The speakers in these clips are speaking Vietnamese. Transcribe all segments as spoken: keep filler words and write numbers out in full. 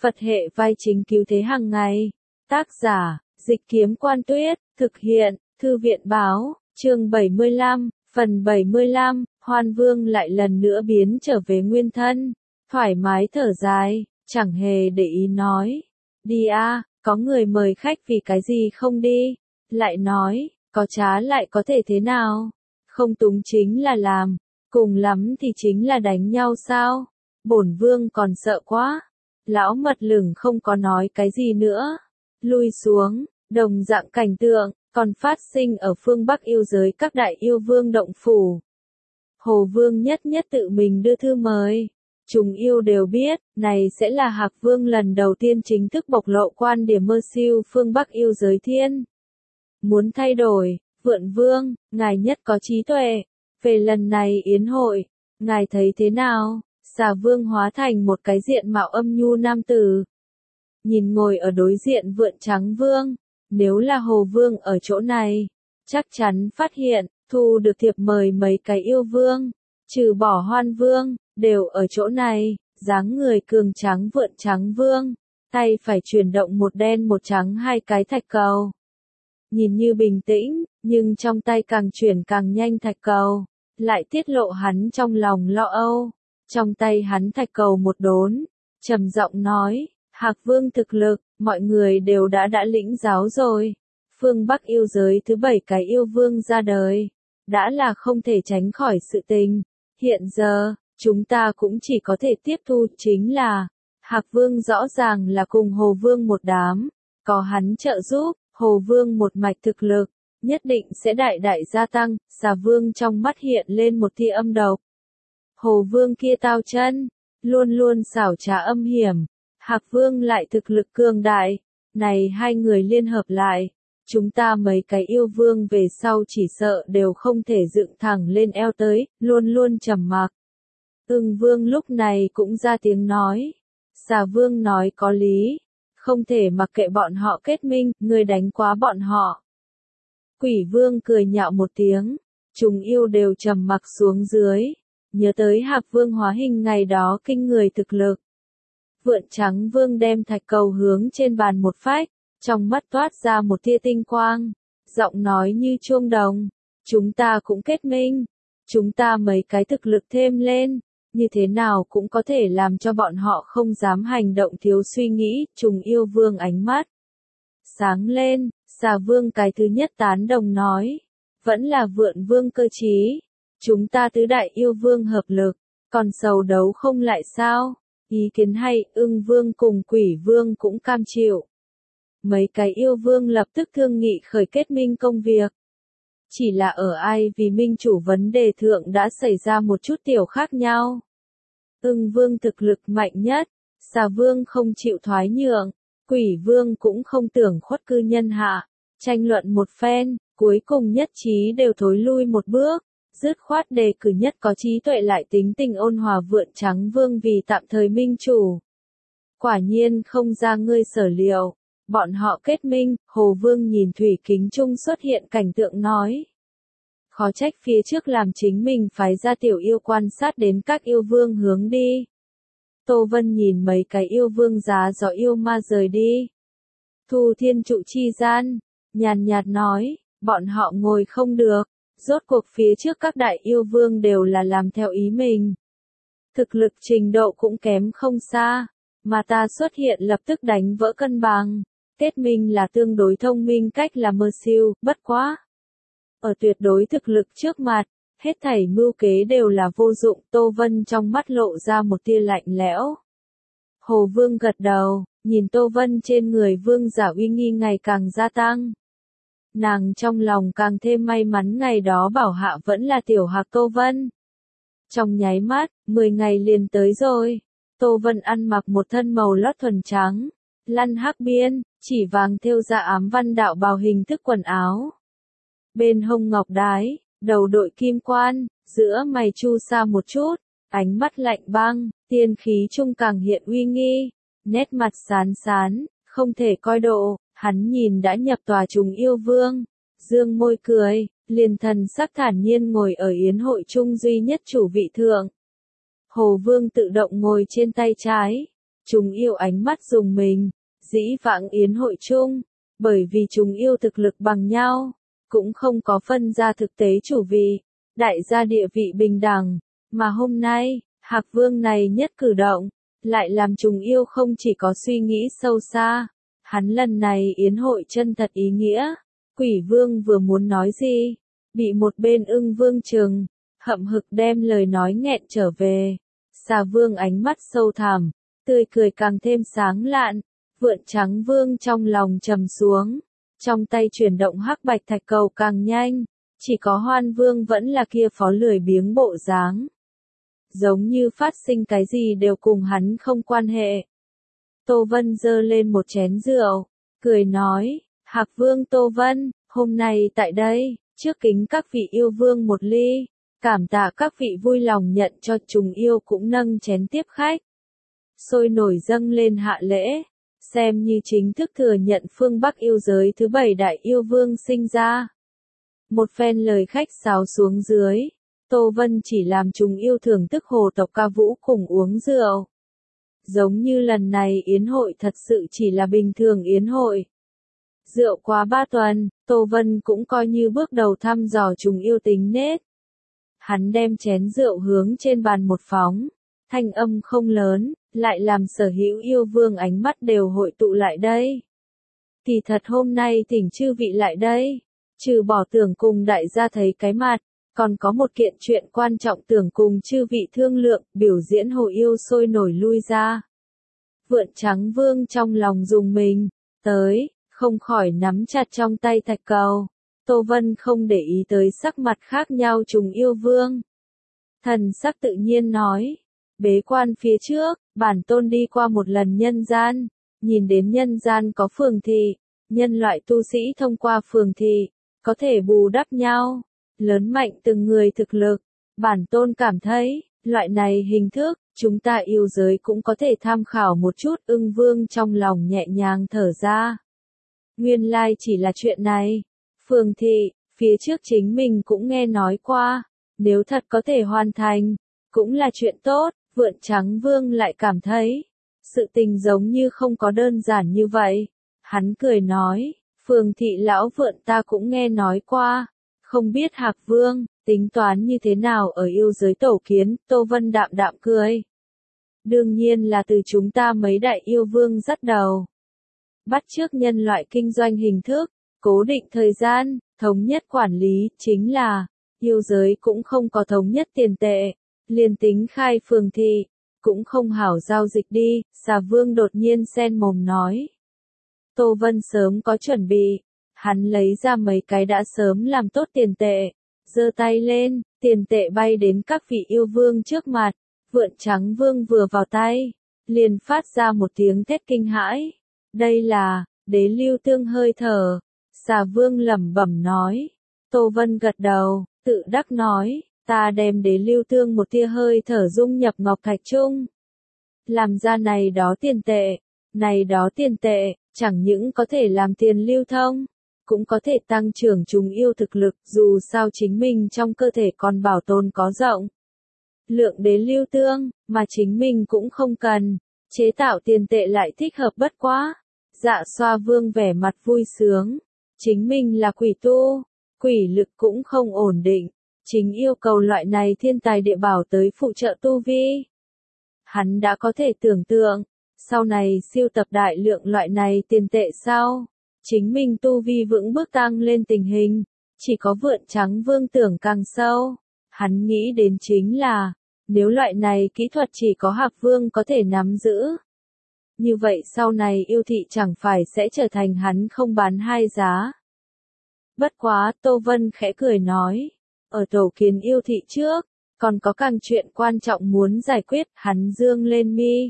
Phật hệ vai chính cứu thế hàng ngày. Tác giả, Dịch Kiếm Quan Tuyết, thực hiện, Thư viện Báo, chương bảy mươi lăm, phần bảy mươi lăm, Hoan Vương lại lần nữa biến trở về nguyên thân. Thoải mái thở dài, chẳng hề để ý nói. Đi a, có người mời khách vì cái gì không đi. Lại nói, có trá lại có thể thế nào? Không túng chính là làm, cùng lắm thì chính là đánh nhau sao? Bổn vương còn sợ quá. Lão mật lửng không có nói cái gì nữa. Lui xuống, đồng dạng cảnh tượng, còn phát sinh ở phương Bắc yêu giới các đại yêu vương động phủ. Hồ Vương nhất nhất tự mình đưa thư mời. Chúng yêu đều biết, này sẽ là Hạc Vương lần đầu tiên chính thức bộc lộ quan điểm mơ siêu phương Bắc yêu giới thiên. Muốn thay đổi, Vượn Vương, ngài nhất có trí tuệ. Về lần này yến hội, ngài thấy thế nào? Xà Vương hóa thành một cái diện mạo âm nhu nam tử. Nhìn ngồi ở đối diện Vượn Trắng Vương, nếu là Hồ Vương ở chỗ này, chắc chắn phát hiện, thu được thiệp mời mấy cái yêu vương, trừ bỏ Hoan Vương, đều ở chỗ này, dáng người cường tráng Vượn Trắng Vương, tay phải chuyển động một đen một trắng hai cái thạch cầu. Nhìn như bình tĩnh, nhưng trong tay càng chuyển càng nhanh thạch cầu, lại tiết lộ hắn trong lòng lo âu. Trong tay hắn thạch cầu một đốn, trầm giọng nói, Hạc Vương thực lực, mọi người đều đã đã lĩnh giáo rồi. Phương Bắc yêu giới thứ bảy cái yêu vương ra đời, đã là không thể tránh khỏi sự tình. Hiện giờ, chúng ta cũng chỉ có thể tiếp thu chính là, Hạc Vương rõ ràng là cùng Hồ Vương một đám, có hắn trợ giúp, Hồ Vương một mạch thực lực, nhất định sẽ đại đại gia tăng. Xà Vương trong mắt hiện lên một tia âm độc. Hồ Vương kia tao chân, luôn luôn xảo trá âm hiểm, Hạc Vương lại thực lực cường đại, này hai người liên hợp lại, chúng ta mấy cái yêu vương về sau chỉ sợ đều không thể dựng thẳng lên eo tới, luôn luôn trầm mặc. Ưng Vương lúc này cũng ra tiếng nói, Xà Vương nói có lý, không thể mặc kệ bọn họ kết minh, người đánh quá bọn họ. Quỷ Vương cười nhạo một tiếng, chúng yêu đều trầm mặc xuống dưới. Nhớ tới Hạc Vương hóa hình ngày đó kinh người thực lực. Vượn Trắng Vương đem thạch cầu hướng trên bàn một phách, trong mắt toát ra một tia tinh quang, giọng nói như chuông đồng, chúng ta cũng kết minh, chúng ta mấy cái thực lực thêm lên, như thế nào cũng có thể làm cho bọn họ không dám hành động thiếu suy nghĩ. Trùng yêu vương ánh mắt sáng lên, Xà Vương cái thứ nhất tán đồng nói, vẫn là Vượn Vương cơ trí. Chúng ta tứ đại yêu vương hợp lực, còn sầu đấu không lại sao? Ý kiến hay, Ưng Vương cùng Quỷ Vương cũng cam chịu. Mấy cái yêu vương lập tức thương nghị khởi kết minh công việc. Chỉ là ở ai vì minh chủ vấn đề thượng đã xảy ra một chút tiểu khác nhau. Ưng Vương thực lực mạnh nhất, Xà Vương không chịu thoái nhượng, Quỷ Vương cũng không tưởng khuất cư nhân hạ. Tranh luận một phen, cuối cùng nhất trí đều thối lui một bước. Dứt khoát đề cử nhất có trí tuệ lại tính tình ôn hòa Vượn Trắng Vương vì tạm thời minh chủ. Quả nhiên không ra ngươi sở liệu, bọn họ kết minh. Hồ Vương nhìn thủy kính trung xuất hiện cảnh tượng nói. Khó trách phía trước làm chính mình phái ra tiểu yêu quan sát đến các yêu vương hướng đi. Tô Vân nhìn mấy cái yêu vương giá gió yêu ma rời đi. Thu thiên trụ chi gian, nhàn nhạt nói, bọn họ ngồi không được. Rốt cuộc phía trước các đại yêu vương đều là làm theo ý mình. Thực lực trình độ cũng kém không xa, mà ta xuất hiện lập tức đánh vỡ cân bằng. Kết minh là tương đối thông minh cách là mơ siêu, bất quá. Ở tuyệt đối thực lực trước mặt, hết thảy mưu kế đều là vô dụng. Tô Vân trong mắt lộ ra một tia lạnh lẽo. Hồ Vương gật đầu, nhìn Tô Vân trên người vương giả uy nghi ngày càng gia tăng. Nàng trong lòng càng thêm may mắn ngày đó bảo hạ vẫn là tiểu Hạc Tô Vân. Trong nháy mắt, mười ngày liền tới rồi. Tô Vân ăn mặc một thân màu lót thuần trắng, lăn hắc biên, chỉ vàng thêu ra ám văn đạo bào hình thức quần áo. Bên hông ngọc đái, đầu đội kim quan, giữa mày chu sa một chút, ánh mắt lạnh băng, tiên khí trung càng hiện uy nghi, nét mặt sán sán, không thể coi độ. Hắn nhìn đã nhập tòa trùng yêu vương, dương môi cười, liền thần sắc thản nhiên ngồi ở yến hội trung duy nhất chủ vị thượng. Hồ Vương tự động ngồi trên tay trái, Chúng yêu ánh mắt dùng mình, dĩ vãng yến hội chung, bởi vì chúng yêu thực lực bằng nhau, cũng không có phân ra thực tế chủ vị, đại gia địa vị bình đẳng, mà hôm nay, Hạc Vương này nhất cử động, lại làm chúng yêu không chỉ có suy nghĩ sâu xa, hắn lần này yến hội chân thật ý nghĩa, Quỷ Vương vừa muốn nói gì, bị một bên Ưng Vương chừng, hậm hực đem lời nói nghẹn trở về. Xà Vương ánh mắt sâu thẳm, tươi cười càng thêm sáng lạn, Vượn Trắng Vương trong lòng trầm xuống, trong tay chuyển động hắc bạch thạch cầu càng nhanh, chỉ có Hoan Vương vẫn là kia phó lười biếng bộ dáng. Giống như phát sinh cái gì đều cùng hắn không quan hệ. Tô Vân giơ lên một chén rượu, cười nói, Hạc Vương Tô Vân, hôm nay tại đây, trước kính các vị yêu vương một ly, cảm tạ các vị vui lòng nhận cho chúng yêu cũng nâng chén tiếp khách. Sôi nổi dâng lên hạ lễ, xem như chính thức thừa nhận phương Bắc yêu giới thứ bảy đại yêu vương sinh ra. Một phen lời khách sáo xuống dưới, Tô Vân chỉ làm chúng yêu thưởng thức hồ tộc ca vũ cùng uống rượu. Giống như lần này yến hội thật sự chỉ là bình thường yến hội. Rượu qua ba tuần, Tô Vân cũng coi như bước đầu thăm dò chúng yêu tính nết. Hắn đem chén rượu hướng trên bàn một phóng, thanh âm không lớn, lại làm sở hữu yêu vương ánh mắt đều hội tụ lại đây. Kỳ thật hôm nay thỉnh chư vị lại đây, trừ bỏ tưởng cùng đại gia thấy cái mặt, còn có một kiện chuyện quan trọng tưởng cùng chư vị thương lượng, biểu diễn hồ yêu sôi nổi lui ra. Vượn Trắng Vương trong lòng dùng mình, tới, không khỏi nắm chặt trong tay thạch cầu. Tô Vân không để ý tới sắc mặt khác nhau chúng yêu vương. Thần sắc tự nhiên nói, bế quan phía trước, bản tôn đi qua một lần nhân gian, nhìn đến nhân gian có phường thị, nhân loại tu sĩ thông qua phường thị, có thể bù đắp nhau, lớn mạnh từng người thực lực. Bản tôn cảm thấy, loại này hình thức, chúng ta yêu giới cũng có thể tham khảo một chút. Ưng Vương trong lòng nhẹ nhàng thở ra. Nguyên lai chỉ là chuyện này. Phường thị, phía trước chính mình cũng nghe nói qua, nếu thật có thể hoàn thành, cũng là chuyện tốt. Vượn Trắng Vương lại cảm thấy, sự tình giống như không có đơn giản như vậy. Hắn cười nói, phường thị lão vượn ta cũng nghe nói qua, không biết Hạc Vương, tính toán như thế nào ở yêu giới tổ kiến. Tô Vân đạm đạm cười. Đương nhiên là từ chúng ta mấy đại yêu vương dắt đầu. Bắt chước nhân loại kinh doanh hình thức, cố định thời gian, thống nhất quản lý, chính là, yêu giới cũng không có thống nhất tiền tệ, liền tính khai phường thị, cũng không hảo giao dịch đi. Xà Vương đột nhiên xen mồm nói. Tô Vân sớm có chuẩn bị, hắn lấy ra mấy cái đã sớm làm tốt tiền tệ, giơ tay lên, tiền tệ bay đến các vị yêu vương trước mặt. Vượn Trắng Vương vừa vào tay, liền phát ra một tiếng thét kinh hãi. Đây là, đế lưu tương hơi thở. Xà Vương lẩm bẩm nói. Tô Vân gật đầu, tự đắc nói, ta đem đế lưu tương một tia hơi thở dung nhập ngọc thạch chung. Làm ra này đó tiền tệ, này đó tiền tệ, chẳng những có thể làm tiền lưu thông, cũng có thể tăng trưởng chúng yêu thực lực, dù sao chính mình trong cơ thể còn bảo tồn có rộng. Lượng đế lưu tương, mà chính mình cũng không cần, chế tạo tiền tệ lại thích hợp bất quá. Dạ Xoa Vương vẻ mặt vui sướng, chính mình là quỷ tu, quỷ lực cũng không ổn định, chính yêu cầu loại này thiên tài địa bảo tới phụ trợ tu vi. Hắn đã có thể tưởng tượng, sau này siêu tập đại lượng loại này tiền tệ sau, chính mình tu vi vững bước tăng lên tình hình, chỉ có Vượn Trắng Vương tưởng càng sâu. Hắn nghĩ đến chính là, nếu loại này kỹ thuật chỉ có Hạc Vương có thể nắm giữ, như vậy sau này yêu thị chẳng phải sẽ trở thành hắn không bán hai giá. Bất quá, Tô Vân khẽ cười nói, ở tổ kiến yêu thị trước, còn có càng chuyện quan trọng muốn giải quyết. Hắn dương lên mi,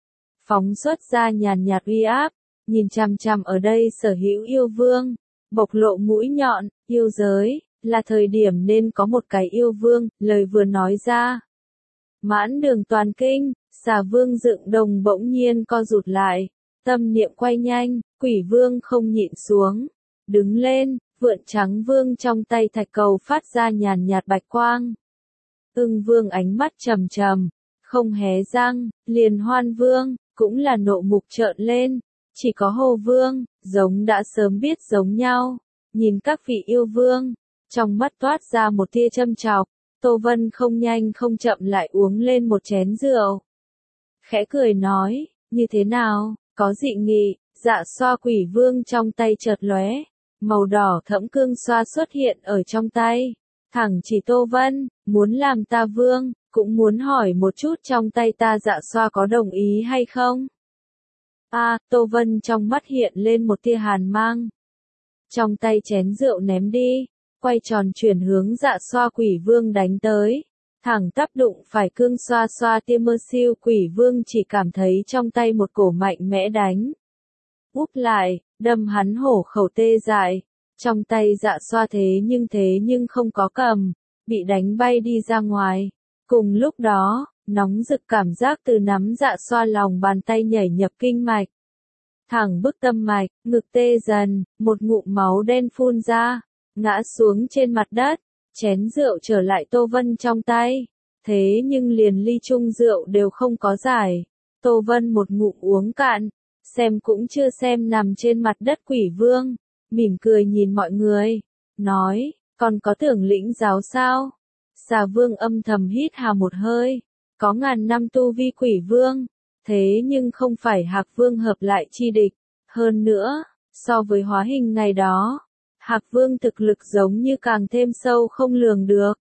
phóng xuất ra nhàn nhạt uy áp, nhìn chằm chằm ở đây sở hữu yêu vương, bộc lộ mũi nhọn. Yêu giới, là thời điểm nên có một cái yêu vương. Lời vừa nói ra, mãn đường toàn kinh. Xà Vương dựng đồng bỗng nhiên co rụt lại, tâm niệm quay nhanh. Quỷ Vương không nhịn xuống, đứng lên. Vượn Trắng Vương trong tay thạch cầu phát ra nhàn nhạt bạch quang. Ưng Vương ánh mắt trầm trầm, không hé răng. Liền Hoan Vương, cũng là nộ mục trợn lên. Chỉ có Hồ Vương, giống đã sớm biết giống nhau, nhìn các vị yêu vương, trong mắt toát ra một tia châm chọc. Tô Vân không nhanh không chậm lại uống lên một chén rượu. Khẽ cười nói, như thế nào, có dị nghị. Dạ xoa quỷ vương trong tay chợt lóe, màu đỏ thẫm cương xoa xuất hiện ở trong tay. Thẳng chỉ Tô Vân, muốn làm ta vương, cũng muốn hỏi một chút trong tay ta dạ xoa có đồng ý hay không. A, à, Tô Vân trong mắt hiện lên một tia hàn mang. Trong tay chén rượu ném đi, quay tròn chuyển hướng dạ xoa quỷ vương đánh tới. Thẳng tắp đụng phải cương xoa xoa tia mơ siêu quỷ vương chỉ cảm thấy trong tay một cổ mạnh mẽ đánh. Úp lại, đâm hắn hổ khẩu tê dại. Trong tay dạ xoa thế nhưng thế nhưng không có cầm, bị đánh bay đi ra ngoài. Cùng lúc đó, nóng rực cảm giác từ nắm dạ xoa lòng bàn tay nhảy nhập kinh mạch. Thẳng bức tâm mạch, ngực tê dần, một ngụm máu đen phun ra, ngã xuống trên mặt đất, chén rượu trở lại Tô Vân trong tay. Thế nhưng liền ly chung rượu đều không có giải. Tô Vân một ngụm uống cạn, xem cũng chưa xem nằm trên mặt đất quỷ vương, mỉm cười nhìn mọi người, nói, còn có tưởng lĩnh giáo sao? Xà vương âm thầm hít hà một hơi, có ngàn năm tu vi quỷ vương, thế nhưng không phải Hạc vương hợp lại chi địch, hơn nữa, so với hóa hình ngày đó, Hạc vương thực lực giống như càng thêm sâu không lường được.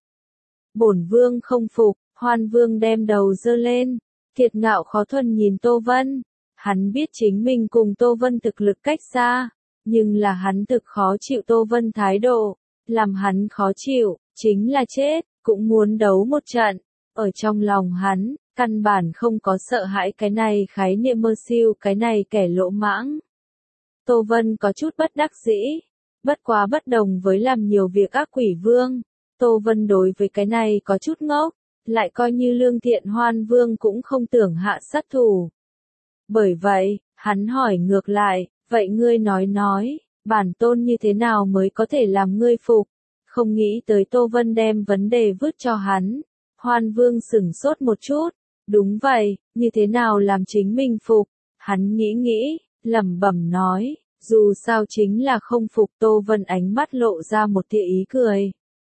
Bổn vương không phục, Hoan vương đem đầu giơ lên, kiệt ngạo khó thuần nhìn Tô Vân. Hắn biết chính mình cùng Tô Vân thực lực cách xa, nhưng là hắn thực khó chịu Tô Vân thái độ, làm hắn khó chịu, chính là chết, cũng muốn đấu một trận. Ở trong lòng hắn, căn bản không có sợ hãi cái này khái niệm mơ siêu cái này kẻ lỗ mãng. Tô Vân có chút bất đắc dĩ, bất quá bất đồng với làm nhiều việc ác quỷ vương. Tô Vân đối với cái này có chút ngốc, lại coi như lương thiện Hoan vương cũng không tưởng hạ sát thủ. Bởi vậy, hắn hỏi ngược lại, vậy ngươi nói nói, bản tôn như thế nào mới có thể làm ngươi phục? Không nghĩ tới Tô Vân đem vấn đề vứt cho hắn. Hoan vương sửng sốt một chút, đúng vậy, như thế nào làm chính mình phục? Hắn nghĩ nghĩ, lẩm bẩm nói, dù sao chính là không phục. Tô Vân ánh mắt lộ ra một tia ý cười.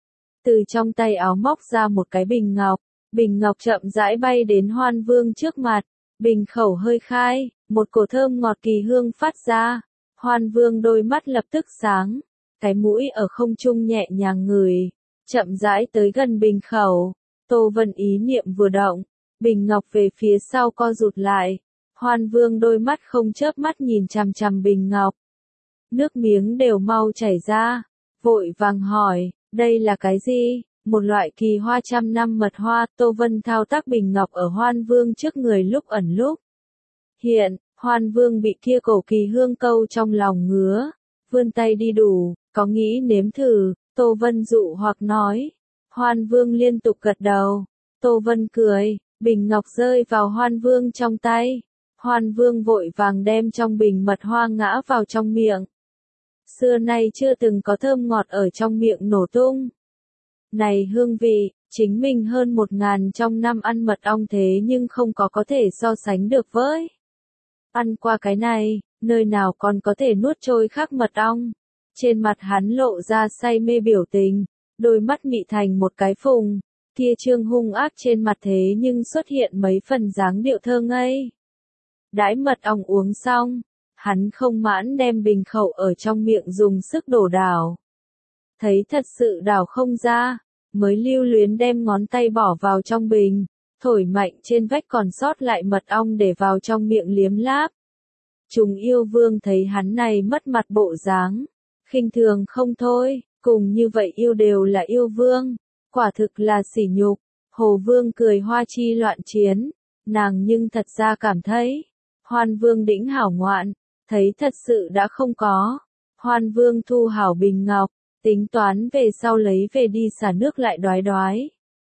Từ trong tay áo móc ra một cái bình ngọc, bình ngọc chậm rãi bay đến Hoan vương trước mặt. Bình khẩu hơi khai, một cổ thơm ngọt kỳ hương phát ra. Hoan vương đôi mắt lập tức sáng, cái mũi ở không trung nhẹ nhàng ngửi, chậm rãi tới gần bình khẩu. Tô Vân ý niệm vừa động, bình ngọc về phía sau co rụt lại. Hoan vương đôi mắt không chớp mắt nhìn chằm chằm bình ngọc. Nước miếng đều mau chảy ra, vội vàng hỏi, đây là cái gì? Một loại kỳ hoa trăm năm mật hoa. Tô Vân thao tác bình ngọc ở Hoan vương trước người lúc ẩn lúc hiện. Hoan vương bị kia cổ kỳ hương câu trong lòng ngứa, vươn tay đi đủ, có nghĩ nếm thử. Tô Vân dụ hoặc nói. Hoan vương liên tục gật đầu. Tô Vân cười, bình ngọc rơi vào Hoan vương trong tay. Hoan vương vội vàng đem trong bình mật hoa ngã vào trong miệng. Xưa nay chưa từng có thơm ngọt ở trong miệng nổ tung. Này hương vị, chính mình hơn một ngàn trong năm ăn mật ong thế nhưng không có có thể so sánh được với. Ăn qua cái này, nơi nào còn có thể nuốt trôi khác mật ong. Trên mặt hắn lộ ra say mê biểu tình, đôi mắt mị thành một cái phùng, kia trương hung ác trên mặt thế nhưng xuất hiện mấy phần dáng điệu thơ ngây. Đãi mật ong uống xong, hắn không mãn đem bình khẩu ở trong miệng dùng sức đổ đảo. Thấy thật sự đảo không ra, mới lưu luyến đem ngón tay bỏ vào trong bình, thổi mạnh trên vách còn sót lại mật ong để vào trong miệng liếm láp. Chúng yêu vương thấy hắn này mất mặt bộ dáng, khinh thường không thôi, cùng như vậy yêu đều là yêu vương, quả thực là sỉ nhục. Hồ vương cười hoa chi loạn chiến, nàng nhưng thật ra cảm thấy, Hoan vương đĩnh hảo ngoạn, thấy thật sự đã không có. Hoan vương thu hảo bình ngọc, tính toán về sau lấy về đi xả nước lại đoái đoái.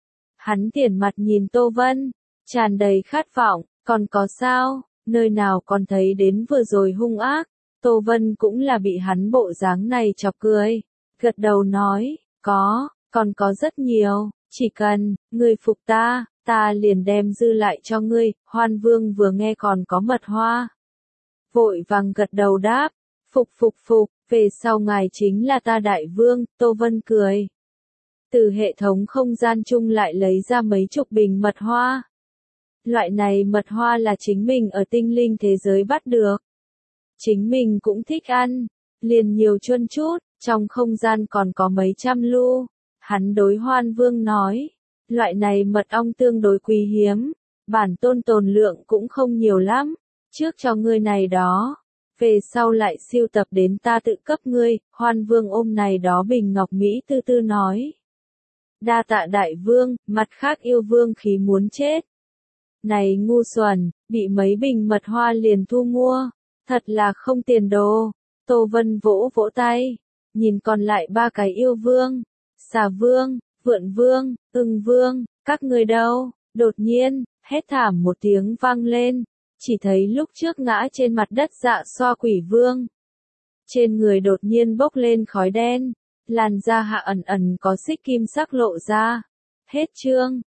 Hắn tiền mặt nhìn Tô Vân, tràn đầy khát vọng, còn có sao, nơi nào còn thấy đến vừa rồi hung ác. Tô Vân cũng là bị hắn bộ dáng này chọc cười, gật đầu nói, có, còn có rất nhiều, chỉ cần, người phục ta, ta liền đem dư lại cho ngươi. Hoan Vương vừa nghe còn có mật hoa, vội vàng gật đầu đáp, phục phục phục, về sau ngài chính là ta đại vương. Tô Vân cười, từ hệ thống không gian chung lại lấy ra mấy chục bình mật hoa. Loại này mật hoa là chính mình ở tinh linh thế giới bắt được. Chính mình cũng thích ăn, liền nhiều chuân chút, trong không gian còn có mấy trăm lu. Hắn đối Hoan Vương nói, loại này mật ong tương đối quý hiếm, bản tôn tồn lượng cũng không nhiều lắm, trước cho ngươi này đó, về sau lại siêu tập đến ta tự cấp ngươi. Hoan Vương ôm này đó bình ngọc mỹ tư tư nói, đa tạ đại vương. Mặt khác yêu vương khí muốn chết, này ngu xuẩn, bị mấy bình mật hoa liền thu mua, thật là không tiền đồ. Tô Vân vỗ vỗ tay, nhìn còn lại ba cái yêu vương, Xà Vương, Vượn Vương, Ưng Vương, các ngươi đâu? Đột nhiên, hét thảm một tiếng vang lên, chỉ thấy lúc trước ngã trên mặt đất Dạ Xoa Quỷ Vương, trên người đột nhiên bốc lên khói đen, làn da hạ ẩn ẩn có xích kim sắc lộ ra. Hết chương.